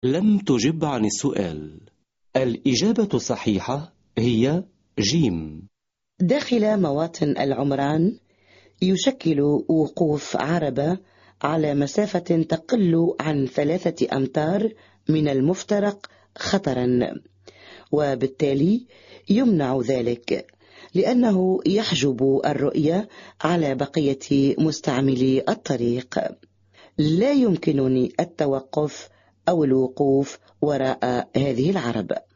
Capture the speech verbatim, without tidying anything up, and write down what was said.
لم تجب عن السؤال. الإجابة الصحيحة هي جيم. داخل مواطن العمران يشكل وقوف عربة على مسافة تقل عن ثلاثة أمتار من المفترق خطرا، وبالتالي يمنع ذلك لأنه يحجب الرؤية على بقية مستعملي الطريق. لا يمكنني التوقف أو الوقوف وراء هذه العربة.